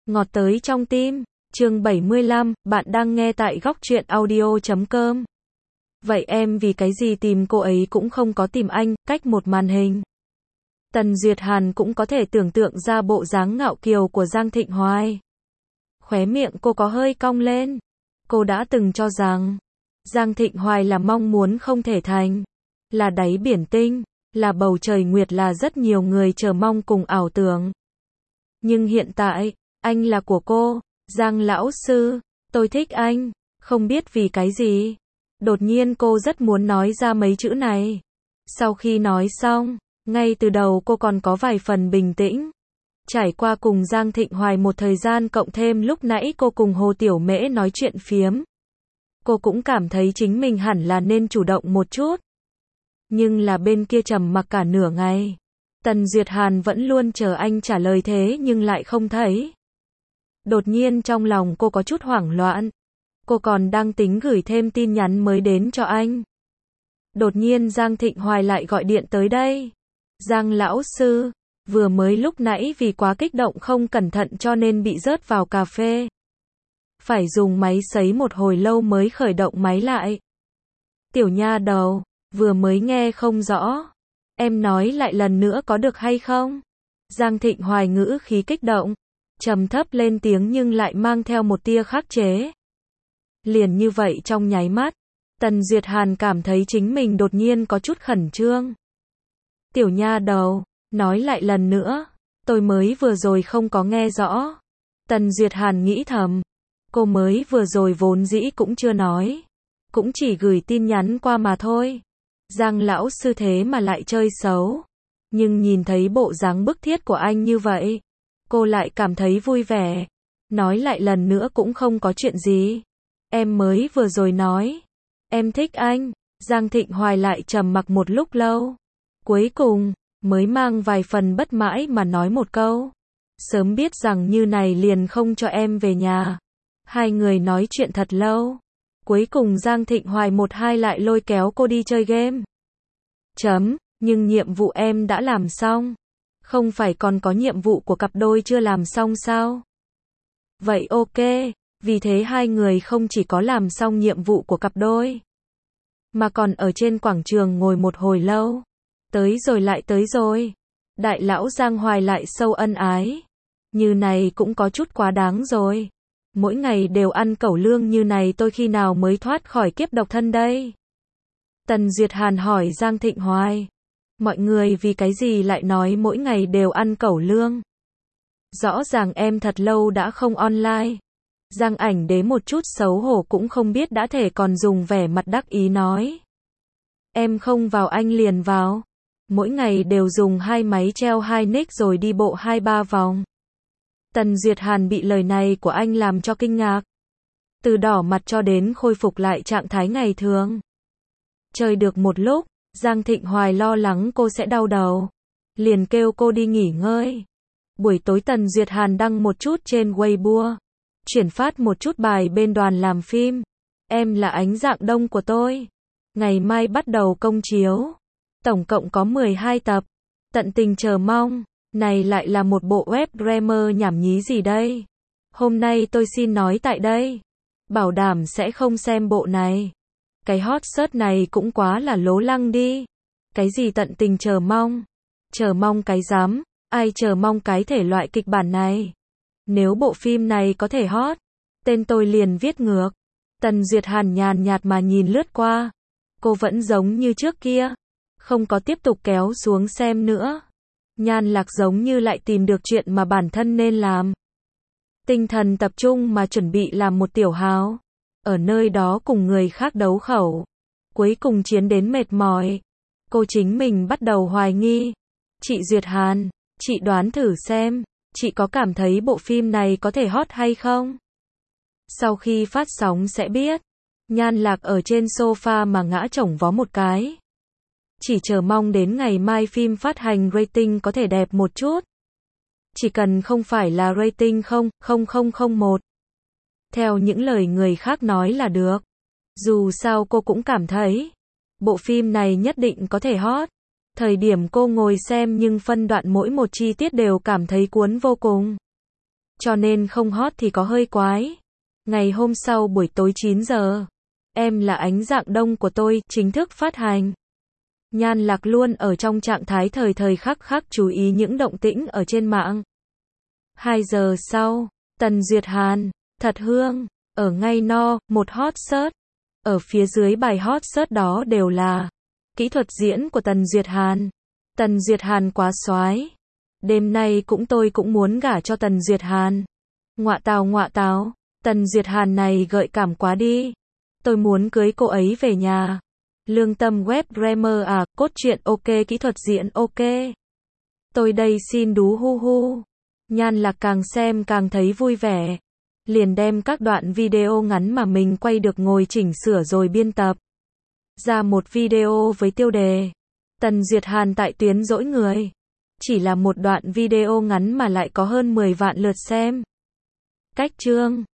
Ngọt tới trong tim. Chương 75, bạn đang nghe tại góc truyện audio.com. Vậy em vì cái gì tìm cô ấy cũng không có tìm anh, cách một màn hình. Tần Duyệt Hàn cũng có thể tưởng tượng ra bộ dáng ngạo kiều của Giang Thịnh Hoài. Khóe miệng cô có hơi cong lên. Cô đã từng cho rằng, Giang Thịnh Hoài là mong muốn không thể thành, là đáy biển tinh, là bầu trời nguyệt, là rất nhiều người chờ mong cùng ảo tưởng. Nhưng hiện tại, anh là của cô. Giang lão sư, tôi thích anh, không biết vì cái gì. Đột nhiên cô rất muốn nói ra mấy chữ này. Sau khi nói xong, ngay từ đầu cô còn có vài phần bình tĩnh. Trải qua cùng Giang Thịnh Hoài một thời gian cộng thêm lúc nãy cô cùng Hồ Tiểu Mễ nói chuyện phiếm. Cô cũng cảm thấy chính mình hẳn là nên chủ động một chút. Nhưng là bên kia trầm mặc cả nửa ngày. Tần Duyệt Hàn vẫn luôn chờ anh trả lời thế nhưng lại không thấy. Đột nhiên trong lòng cô có chút hoảng loạn. Cô còn đang tính gửi thêm tin nhắn mới đến cho anh. Đột nhiên Giang Thịnh Hoài lại gọi điện tới đây. Giang lão sư, vừa mới lúc nãy vì quá kích động không cẩn thận cho nên bị rớt vào cà phê. Phải dùng máy sấy một hồi lâu mới khởi động máy lại. Tiểu nha đầu, vừa mới nghe không rõ. Em nói lại lần nữa có được hay không? Giang Thịnh Hoài ngữ khí kích động, trầm thấp lên tiếng nhưng lại mang theo một tia khắc chế. Liền như vậy trong nháy mắt, Tần Duyệt Hàn cảm thấy chính mình đột nhiên có chút khẩn trương. Tiểu nha đầu, nói lại lần nữa, tôi mới vừa rồi không có nghe rõ. Tần Duyệt Hàn nghĩ thầm, cô mới vừa rồi vốn dĩ cũng chưa nói, cũng chỉ gửi tin nhắn qua mà thôi. Giang lão sư thế mà lại chơi xấu. Nhưng nhìn thấy bộ dáng bức thiết của anh như vậy, cô lại cảm thấy vui vẻ. Nói lại lần nữa cũng không có chuyện gì. Em mới vừa rồi nói, em thích anh. Giang Thịnh Hoài lại trầm mặc một lúc lâu. Cuối cùng, mới mang vài phần bất mãi mà nói một câu. Sớm biết rằng như này liền không cho em về nhà. Hai người nói chuyện thật lâu. Cuối cùng Giang Thịnh Hoài một hai lại lôi kéo cô đi chơi game. Nhưng nhiệm vụ em đã làm xong. Không phải còn có nhiệm vụ của cặp đôi chưa làm xong sao? Vậy ok, vì thế hai người không chỉ có làm xong nhiệm vụ của cặp đôi, mà còn ở trên quảng trường ngồi một hồi lâu. Tới rồi lại tới rồi. Đại lão Giang Hoài lại sâu ân ái. Như này cũng có chút quá đáng rồi. Mỗi ngày đều ăn cẩu lương như này tôi khi nào mới thoát khỏi kiếp độc thân đây? Tần Duyệt Hàn hỏi Giang Thịnh Hoài. Mọi người vì cái gì lại nói mỗi ngày đều ăn cẩu lương? Rõ ràng em thật lâu đã không online. Giang Ảnh Đế một chút xấu hổ cũng không biết đã thể còn dùng vẻ mặt đắc ý nói. Em không vào anh liền vào. Mỗi ngày đều dùng hai máy treo hai nick rồi đi bộ 2-3 vòng. Tần Duyệt Hàn bị lời này của anh làm cho kinh ngạc. Từ đỏ mặt cho đến khôi phục lại trạng thái ngày thường. Chơi được một lúc, Giang Thịnh Hoài lo lắng cô sẽ đau đầu. Liền kêu cô đi nghỉ ngơi. Buổi tối Tần Duyệt Hàn đăng một chút trên Weibo. Chuyển phát một chút bài bên đoàn làm phim. Em là ánh dạng đông của tôi. Ngày mai bắt đầu công chiếu. Tổng cộng có 12 tập. Tận tình chờ mong. Này lại là một bộ web drama nhảm nhí gì đây? Hôm nay tôi xin nói tại đây. Bảo đảm sẽ không xem bộ này. Cái hot search này cũng quá là lố lăng đi. Cái gì tận tình chờ mong? Chờ mong cái rắm, ai chờ mong cái thể loại kịch bản này? Nếu bộ phim này có thể hot, tên tôi liền viết ngược. Tần Duyệt Hàn nhàn nhạt mà nhìn lướt qua. Cô vẫn giống như trước kia. Không có tiếp tục kéo xuống xem nữa. Nhan Lạc giống như lại tìm được chuyện mà bản thân nên làm. Tinh thần tập trung mà chuẩn bị làm một tiểu hào. Ở nơi đó cùng người khác đấu khẩu. Cuối cùng chiến đến mệt mỏi. Cô chính mình bắt đầu hoài nghi. Chị Duyệt Hàn, chị đoán thử xem, chị có cảm thấy bộ phim này có thể hot hay không? Sau khi phát sóng sẽ biết. Nhan Lạc ở trên sofa mà ngã chổng vó một cái. Chỉ chờ mong đến ngày mai phim phát hành rating có thể đẹp một chút. Chỉ cần không phải là rating 0,0001. Theo những lời người khác nói là được. Dù sao cô cũng cảm thấy bộ phim này nhất định có thể hot. Thời điểm cô ngồi xem nhưng phân đoạn mỗi một chi tiết đều cảm thấy cuốn vô cùng. cho nên không hot thì có hơi quái. Ngày hôm sau buổi tối 9 giờ, Em là ánh dạng đông của tôi, chính thức phát hành. Nhan Lạc luôn ở trong trạng thái thời thời khắc khắc chú ý những động tĩnh ở trên mạng. 2 giờ sau, Tần Duyệt Hàn, thật hương, ở ngay no, một hot search. Ở phía dưới bài hot search đó đều là kỹ thuật diễn của Tần Duyệt Hàn. Tần Duyệt Hàn quá soái. Đêm nay tôi cũng muốn gả cho Tần Duyệt Hàn. Ngọa tào, Tần Duyệt Hàn này gợi cảm quá đi. Tôi muốn cưới cô ấy về nhà. Lương tâm web grammar à, cốt truyện ok, kỹ thuật diễn ok. Tôi đây xin đú hu hu. Nhan Lạc càng xem càng thấy vui vẻ. Liền đem các đoạn video ngắn mà mình quay được ngồi chỉnh sửa rồi biên tập ra một video với tiêu đề Tần Duyệt Hàn tại tuyến dỗi người. Chỉ là một đoạn video ngắn mà lại có hơn 10 vạn lượt xem. Cách chương